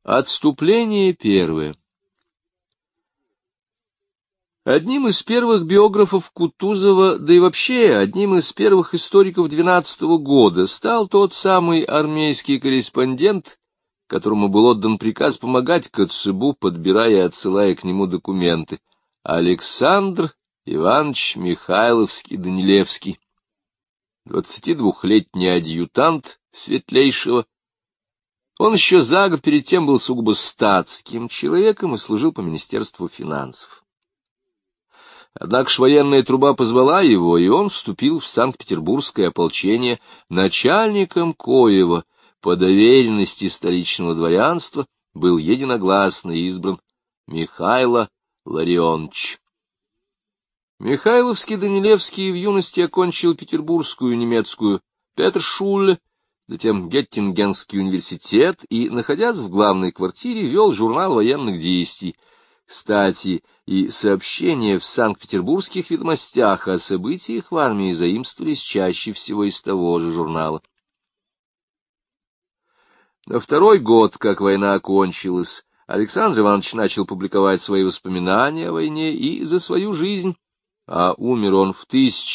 Отступление первое. Одним из первых биографов Кутузова, да и вообще одним из первых историков 12-го года, стал тот самый армейский корреспондент, которому был отдан приказ помогать Коцебу, подбирая и отсылая к нему документы, Александр Иванович Михайловский-Данилевский, 22-летний адъютант Светлейшего. Он еще за год перед тем был сугубо статским человеком и служил по Министерству финансов. Однако ж военная труба позвала его, и он вступил в Санкт-Петербургское ополчение, начальником коего по доверенности столичного дворянства был единогласно избран Михайло Ларионович. Михайловский-Данилевский в юности окончил Петербургскую немецкую Петершуле, затем Геттингенский университет и, находясь в главной квартире, вел журнал военных действий. Кстати, и сообщения в Санкт-Петербургских ведомостях о событиях в армии заимствовались чаще всего из того же журнала. На второй год, как война окончилась, Александр Иванович начал публиковать свои воспоминания о войне и за свою жизнь, а умер он в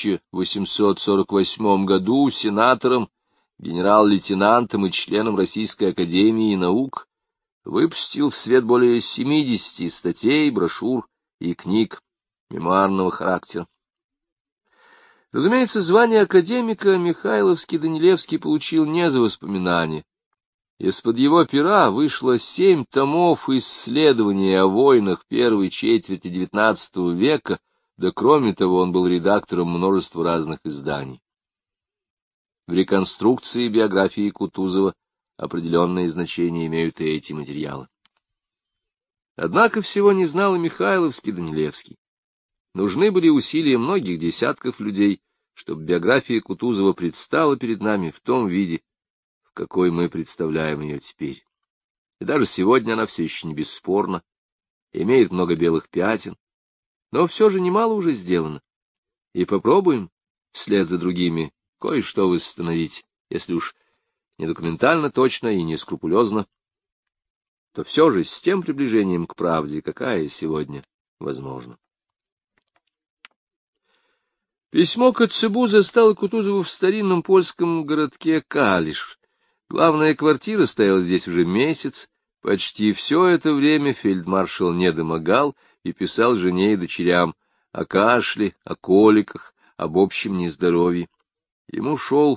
1848 году сенатором, генерал-лейтенантом и членом Российской академии наук, выпустил в свет более 70 статей, брошюр и книг мемуарного характера. Разумеется, звание академика Михайловский-Данилевский получил не за воспоминания. Из-под его пера вышло 7 томов исследований о войнах первой четверти XIX века, да кроме того он был редактором множества разных изданий. В реконструкции биографии Кутузова определенное значение имеют и эти материалы. Однако всего не знал и Михайловский-Данилевский. Нужны были усилия многих десятков людей, чтобы биография Кутузова предстала перед нами в том виде, в какой мы представляем ее теперь. И даже сегодня она все еще не бесспорна, имеет много белых пятен, но все же немало уже сделано. И попробуем вслед за другими кое-что восстановить, если уж не документально точно и не скрупулезно, то все же с тем приближением к правде, какая сегодня возможна. Письмо Коцебу застало Кутузова в старинном польском городке Калиш. Главная квартира стояла здесь уже месяц. Почти все это время фельдмаршал недомогал и писал жене и дочерям о кашле, о коликах, об общем нездоровье. Ему шел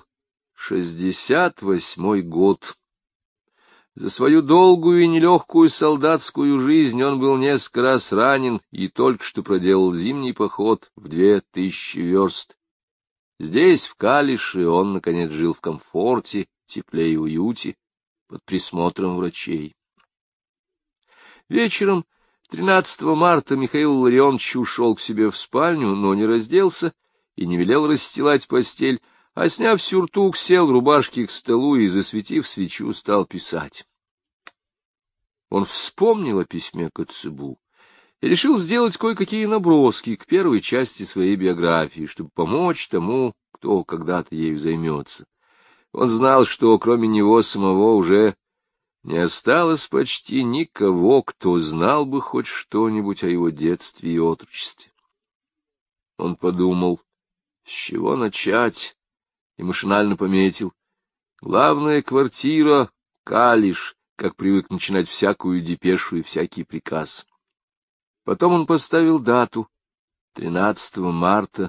68-й год. За свою долгую и нелегкую солдатскую жизнь он был несколько раз ранен и только что проделал зимний поход в 2000 верст. Здесь, в Калише, он, наконец, жил в комфорте, тепле и уюте, под присмотром врачей. Вечером 13 марта Михаил Ларионович ушел к себе в спальню, но не разделся и не велел расстилать постель, а, сняв сюртук, сел в рубашке к столу и, засветив свечу, стал писать. Он вспомнил о письме Коцебу и решил сделать кое-какие наброски к первой части своей биографии, чтобы помочь тому, кто когда-то ею займется. Он знал, что кроме него самого уже не осталось почти никого, кто знал бы хоть что-нибудь о его детстве и отрочестве. Он подумал, с чего начать, и машинально пометил: главная квартира — Калиш, как привык начинать всякую депешу и всякий приказ. Потом он поставил дату — 13 марта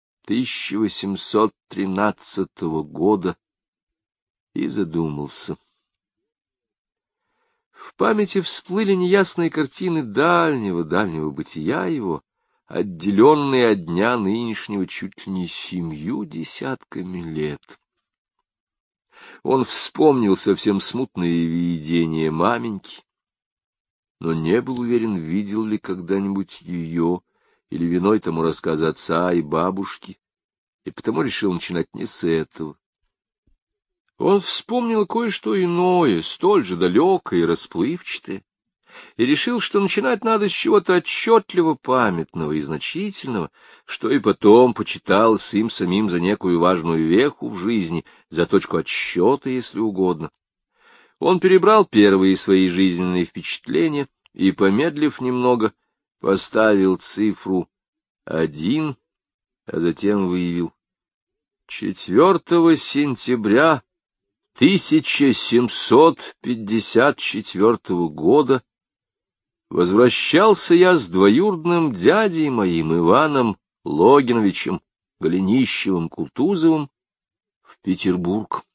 1813 года, и задумался. В памяти всплыли неясные картины дальнего бытия его, отделенные от дня нынешнего чуть ли не 70 лет. Он вспомнил совсем смутные видения маменьки, но не был уверен, видел ли когда-нибудь ее, или виной тому рассказ отца и бабушки, и потому решил начинать не с этого. Он вспомнил кое-что иное, столь же далекое и расплывчатое, и решил, что начинать надо с чего-то отчетливо памятного и значительного, что и потом почиталось им самим за некую важную веху в жизни, за точку отсчета, если угодно. Он перебрал первые свои жизненные впечатления и, помедлив немного, поставил цифру 1, а затем выявил: 4 сентября 1754 года возвращался я с двоюродным дядей моим Иваном Логиновичем Голенищевым-Кутузовым в Петербург.